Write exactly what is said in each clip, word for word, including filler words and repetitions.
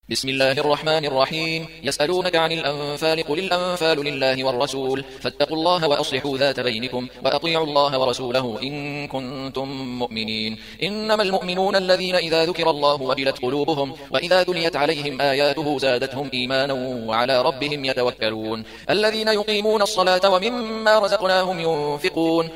بسم الله الرحمن الرحيم. يسألونك عن الأنفال قل الأنفال لله والرسول فاتقوا الله وأصلحوا ذات بينكم وأطيعوا الله ورسوله إن كنتم مؤمنين. إنما المؤمنون الذين إذا ذكر الله وجلت قلوبهم وإذا تليت عليهم آياته زادتهم إيمانا وعلى ربهم يتوكلون. الذين يقيمون الصلاة ومما رزقناهم ينفقون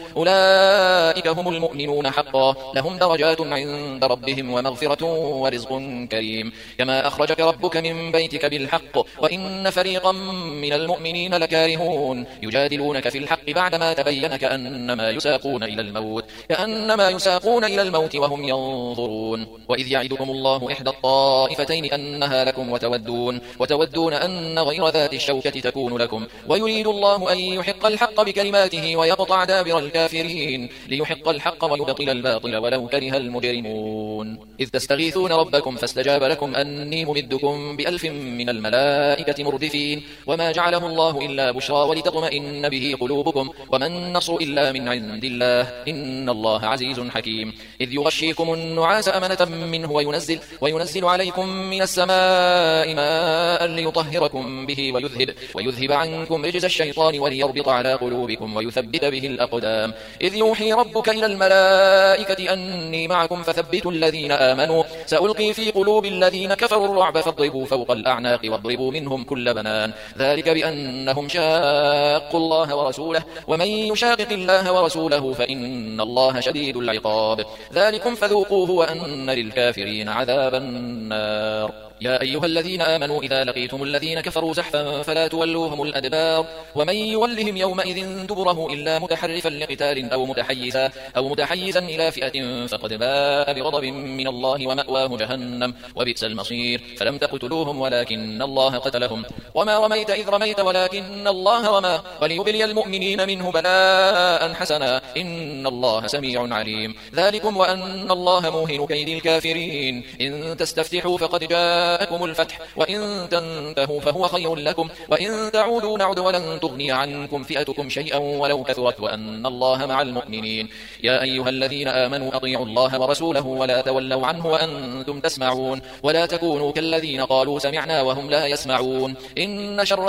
أولئك هم المؤمنون حقا لهم درجات عند ربهم ومغفرة ورزق كريم. كما أخرجك ربك من بيتك بالحق وإن فريقا من المؤمنين لكارهون يجادلونك في الحق بعدما تبين كأنما يساقون إلى الموت كأنما يساقون إلى الموت وهم ينظرون. وإذ يعدكم الله إحدى الطائفتين أنها لكم وتودون وتودون أن غير ذات الشوكة تكون لكم ويريد الله أن يحق الحق بكلماته ويقطع دابر الكافرين ليحق الحق ويبطل الباطل ولو كره المجرمون. إذ تستغيثون ربكم فاستجاب لكم أني ممدكم بألف من الملائكة مردفين وما جعله الله إلا بشرى ولتطمئن به قلوبكم وما النصر إلا من عند الله إن الله عزيز حكيم. إذ يغشيكم النعاس أمنة منه وينزل, وينزل عليكم من السماء ماء ليطهركم به ويذهب, ويذهب عنكم رجز الشيطان وليربط على قلوبكم ويثبت به الأقدام. إذ يوحي ربك إلى الملائكة أني معكم فثبتوا الذين آمنوا سألقي في قلوب الذين كفروا الرعب فاضربوا فوق الأعناق واضربوا منهم كل بنان ذلك بأنهم شاقوا الله ورسوله ومن يشاقق الله ورسوله فإن الله شديد العقاب. ذلكم فذوقوه وأن للكافرين عذاب النار. يا أيها الذين آمنوا إذا لقيتم الذين كفروا زحفا فلا تولوهم الأدبار ومن يولهم يومئذ دبره إلا متحرفا لقتال أو متحيزا, أو متحيزا إلى فئة فقد باء بغضب من الله ومأواه جهنم وبئس المصير. فلم تقتلوهم ولكن الله قتلهم وما رميت إذ رميت ولكن الله رمى وليبلي المؤمنين منه بلاء حسنا إن الله سميع عليم. ذلكم وأن الله موهن كيد الكافرين. إن تستفتحوا فقد جاء جاءكم الفتح وإن تنتهوا فهو خير لكم وإن تعودوا نعد ولن تغني عنكم فئتكم شيئا ولو كثرت وأن الله مع المؤمنين. يا أيها الذين آمنوا أطيعوا الله ورسوله ولا تولوا عنه وأنتم تسمعون ولا تكونوا كالذين قالوا سمعنا وهم لا يسمعون. إن شر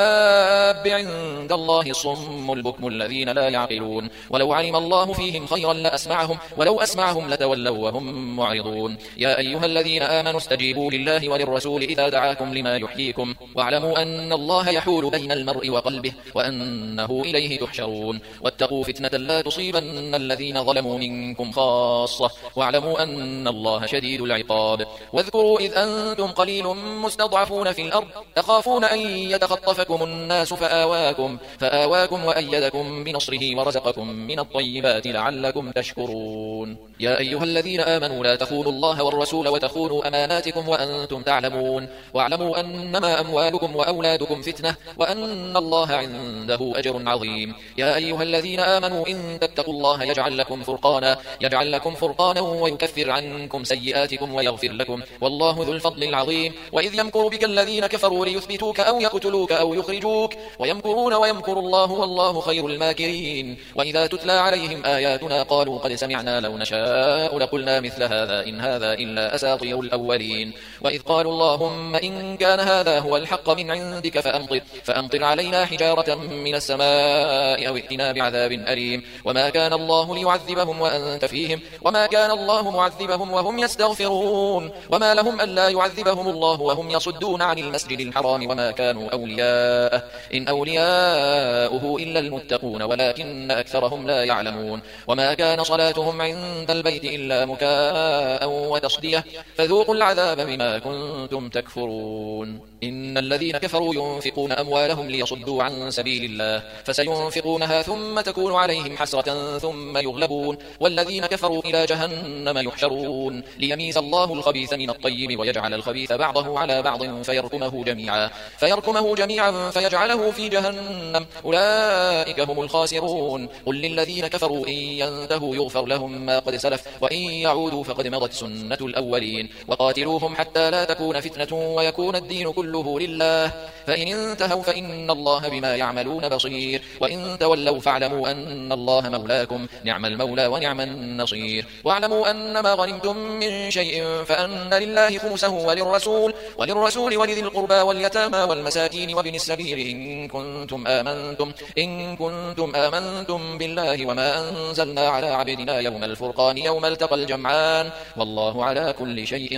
الدواب عند الله الصم البكم الذين لا يعقلون ولو علم الله فيهم خيرا لأسمعهم ولو أسمعهم لتولوا وهم معرضون. يا أيها الذين آمنوا استجيبوا لله وللرسول إذا دعاكم لما يحييكم واعلموا أن الله يحول بين المرء وقلبه وأنه إليه تحشرون. واتقوا فتنة لا تصيبن الذين ظلموا منكم خاصة واعلموا أن الله شديد العقاب. واذكروا إذ أنتم قليل مستضعفون في الأرض تخافون أن يتخطفكم الناس فآواكم, فآواكم وأيدكم بنصره ورزقكم من الطيبات لعلكم تشكرون. يا أيها الذين آمنوا لا تخونوا الله والرسول وتخونوا أماناتكم وأنتم تعلمون واعلموا أنما أموالكم وأولادكم فتنة وأن الله عنده أجر عظيم. يا أيها الذين آمنوا إن تتقوا الله يجعل لكم فرقانا يجعل لكم فرقانا ويكفر عنكم سيئاتكم ويغفر لكم والله ذو الفضل العظيم. وإذ يمكر بك الذين كفروا ليثبتوك أو يقتلوك أو يخرجوك ويمكرون ويمكر الله والله خير الماكرين. وإذا تتلى عليهم آياتنا قالوا قد سمعنا لو نشاء لقلنا مثل هذا إن هذا إلا أساطير الأولين. وإذ قالوا اللهم إن كان هذا هو الحق من عندك فأمطر, فأمطر علينا حجارة من السماء أو ائتنا بعذاب أليم. وما كان الله ليعذبهم وأنت فيهم وما كان الله معذبهم وهم يستغفرون. وما لهم ألا يعذبهم الله وهم يصدون عن المسجد الحرام وما كانوا أولياءه إن أولياؤه إلا المتقون ولكن أكثرهم لا يعلمون. وما كان صلاتهم عند البيت إلا مكاء وتصدية فذوقوا العذاب بما كنتم تكفرون. إن الذين كفروا ينفقون أموالهم ليصدوا عن سبيل الله فسينفقونها ثم تكون عليهم حسرة ثم يغلبون والذين كفروا إلى جهنم يحشرون ليميز الله الخبيث من الطيب ويجعل الخبيث بعضه على بعض فيركمه جميعا فيركمه جميعا فيجعله في جهنم أولئك هم الخاسرون. قل للذين كفروا إن ينتهوا يغفر لهم ما قد سلف وإن يعودوا فقد مضت سنة الأولين. وقاتلوهم حتى لا تكون فتنة ويكون الدين كله لله فإن انتهوا فإن الله بما يعملون بصير وإن تولوا فاعلموا أن الله مولاكم نعم المولى ونعم النصير. واعلموا أن ما غنمتم من شيء فأن لله خمسه وللرسول والرسول وللرسول ولذي القربى واليتامى والمساكين وابن السبيل إن كنتم آمنتم إن كنتم آمنتم بالله وما أنزلنا على عبدنا يوم الفرقان يوم التقى الجمعان والله على كل شيء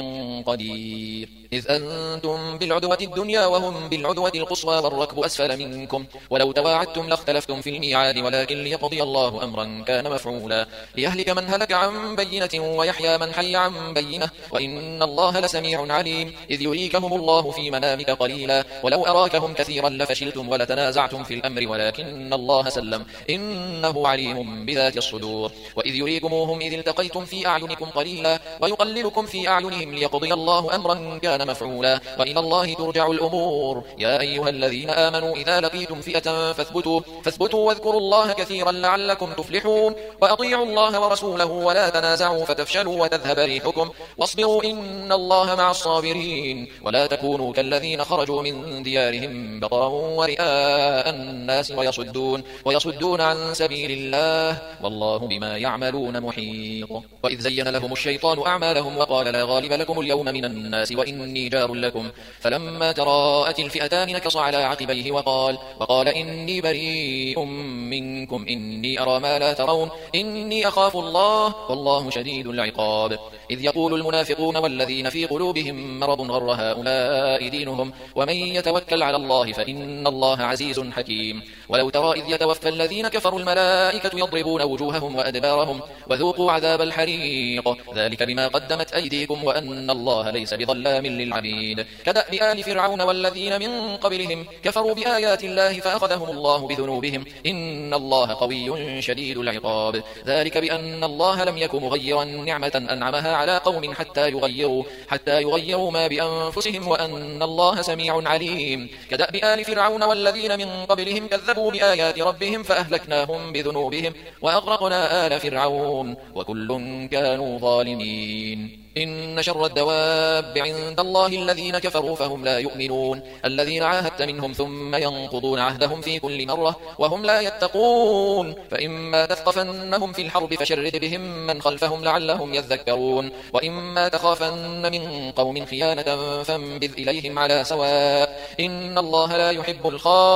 قدير. إذ أنتم بالعدوة الدنيا وهم بالعدوة القصوى والركب أسفل منكم ولو تواعدتم لاختلفتم في الميعاد ولكن ليقضي الله أمرا كان مفعولا ليهلك من هلك عن بينة ويحيى من حي عن بينة وإن الله لسميع عليم. إذ يريكهم الله في منامك قليلا ولو أراكهم كثيرا لفشلتم ولتنازعتم في الأمر ولكن الله سلم إنه عليم بذات الصدور. وإذ يريكموهم إذ التقيتم في أعينكم قليلا ويقللكم في أعينهم ليقضي الله أمرا كان مفعولا وإلى الله ترجع الأمور. يا أيها الذين آمنوا إذا لقيتم فئة فاثبتوا فاثبتوا واذكروا الله كثيرا لعلكم تفلحون وأطيعوا الله ورسوله ولا تنازعوا فتفشلوا وتذهب ريحكم واصبروا إن الله مع الصابرين. ولا تكونوا كالذين خرجوا من ديارهم بطرا ورئاء الناس ويصدون ويصدون عن سبيل الله والله بما يعملون محيط. وإذ زين لهم الشيطان أعمالهم وقال لا غالب لكم اليوم من الناس وإني جار لكم فلما تراءت الفئتان نكص على عقبيه وقال وقال إني بريء منكم إني أرى ما لا ترون إني أخاف الله والله شديد العقاب. إذ يقول المنافقون والذين في قلوبهم مرض غر هؤلاء دينهم ومن يتوكل على الله فإن الله عزيز حكيم. ولو ترى إذ يتوفى الذين كفروا الملائكة يضربون وجوههم وأدبارهم وذوقوا عذاب الحريق ذلك بما قدمت أيديكم وأن الله ليس بظلام للعبيد. كدأب آل فرعون والذين من قبلهم كفروا بآيات الله فأخذهم الله بذنوبهم إن الله قوي شديد العقاب. ذلك بأن الله لم يك مغيرا نعمة أنعمها على قوم حتى يغيروا حتى يغيروا ما بأنفسهم وأن الله سميع عليم. كدأب آل فرعون والذين من قبلهم كذبوا بآيات ربهم فأهلكناهم بذنوبهم وأغرقنا آل فرعون وكل كانوا ظالمين. إن شر الدواب عند الله الذين كفروا فهم لا يؤمنون الذين عاهدت منهم ثم ينقضون عهدهم في كل مرة وهم لا يتقون. فإما تثقفنهم في الحرب فشرد بهم من خلفهم لعلهم يذكرون وإما تخافن من قوم خيانة فانبذ إليهم على سواء إن الله لا يحب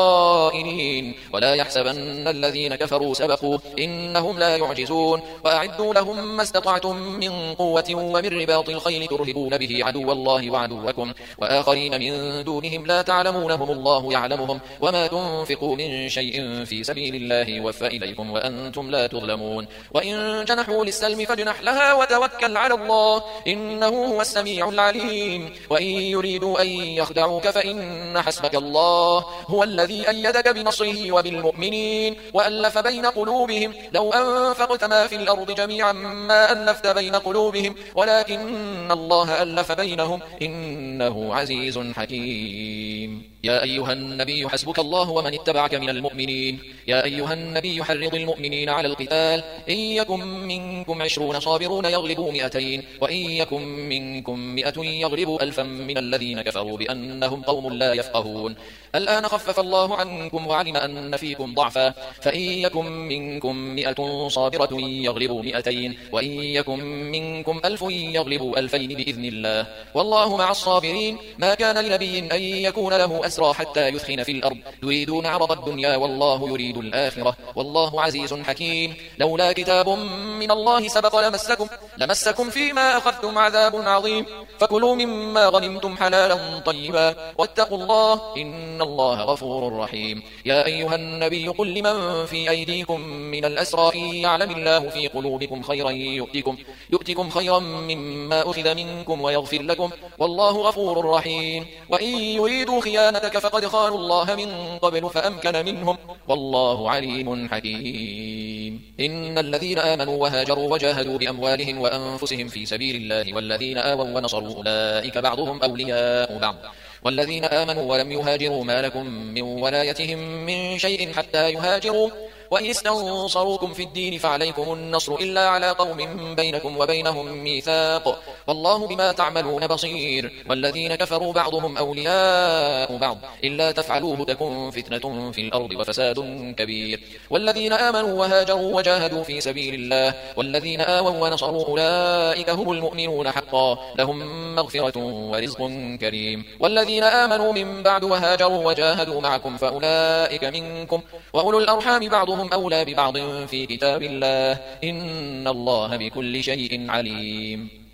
الخائنين. ولا يحسبن الذين كفروا سبقوا إنهم لا يعجزون. وأعدوا لهم ما استطعتم من قوة ومن رباط الخيل ترهبون به عدو الله وعدوكم وآخرين من دونهم لا تعلمونهم الله يعلمهم وما تنفقوا من شيء في سبيل الله يوفى إليكم وأنتم لا تظلمون. وإن جنحوا للسلم فاجنح لها وتوكل على الله إنه هو السميع العليم. وإن يريدوا أن يخدعوك فإن حسبك الله هو الذي أيدك بنصره وبالمؤمنين وألف بين قلوبهم لو أنفقت ما في الأرض جميعا ما ألفت بين قلوبهم ولكن إن الله ألف بينهم إنه عزيز حكيم. يا أيها النبي حسبك الله ومن اتبعك من المؤمنين. يا أيها النبي حرض المؤمنين على القتال إن يكن منكم عشرون صابرون يغلبوا مئتين وإن يكن منكم مئة يغلبوا ألفا من الذين كفروا بأنهم قوم لا يفقهون. الآن خفف الله عنكم وعلم أن فيكم ضعفا فإن يكن منكم مئة صابرة يغلبوا مئتين وإن يكن منكم ألف يغلبوا ألفين بإذن الله والله مع الصابرين. ما كان لنبي أن يكون له أسرى حتى يثخن في الأرض يريدون عرض الدنيا والله يريد الآخرة والله عزيز حكيم. لولا كتاب من الله سبق لمسكم لمسكم فيما أخذتم عذاب عظيم فكلوا مما غنمتم حلالا طيبا واتقوا الله إن الله غفور رحيم. يا أيها النبي قل لمن في أيديكم من الأسرى إن يعلم الله في قلوبكم خيرا يؤتكم, يؤتكم خيرا مما أخذ منكم ويغفر لكم والله غفور رحيم. وإن يريدوا خيانتك فقد خانوا الله من قبل فأمكن منهم والله عليم حكيم. إن الذين آمنوا وهاجروا وجاهدوا بأموالهم وأنفسهم في سبيل الله والذين آووا ونصروا أولئك بعضهم أولياء بعض والذين آمنوا ولم يهاجروا ما لكم من ولايتهم من شيء حتى يهاجروا وإن استنصروكم في الدين فعليكم النصر إلا على قوم بينكم وبينهم ميثاق والله بما تعملون بصير والذين كفروا بعضهم أولياء بعض إلا تفعلوه تكن فتنة في الأرض وفساد كبير والذين آمنوا وهاجروا وجاهدوا في سبيل الله والذين آووا ونصروا أولئك هم المؤمنون حقا لهم مغفرة ورزق كريم والذين آمنوا من بعد وهاجروا وجاهدوا معكم فأولئك منكم وأولو الأرحام بعضهم أولى ببعض في كتاب الله إن الله بكل شيء عليم.